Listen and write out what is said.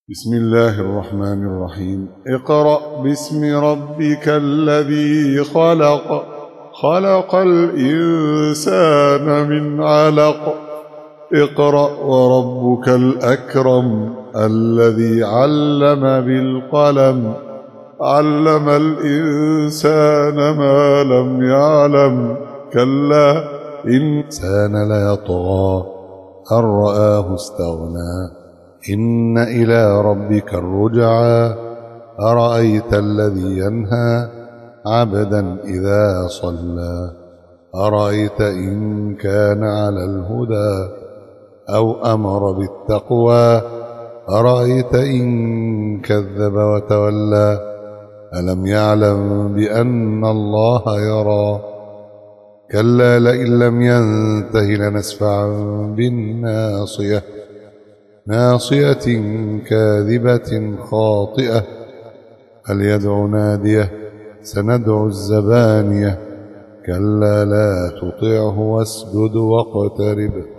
بسم الله الرحمن الرحيم. اقرأ باسم ربك الذي خلق، خلق الإنسان من علق. اقرأ وربك الأكرم الذي علم بالقلم، علم الإنسان ما لم يعلم. كلا إن الإنسان ليطغى أن رآه استغنى، إن إلى ربك الرجعى. أرأيت الذي ينهى عبدا إذا صلى، أرأيت إن كان على الهدى أو أمر بالتقوى، أرأيت إن كذب وتولى. ألم يعلم بأن الله يرى، كلا لئن لم ينته لنسفعا بالناصية، ناصية كاذبة خاطئة. فليدع ناديه سندع الزبانية، كلا لا تطعه واسجد واقترب.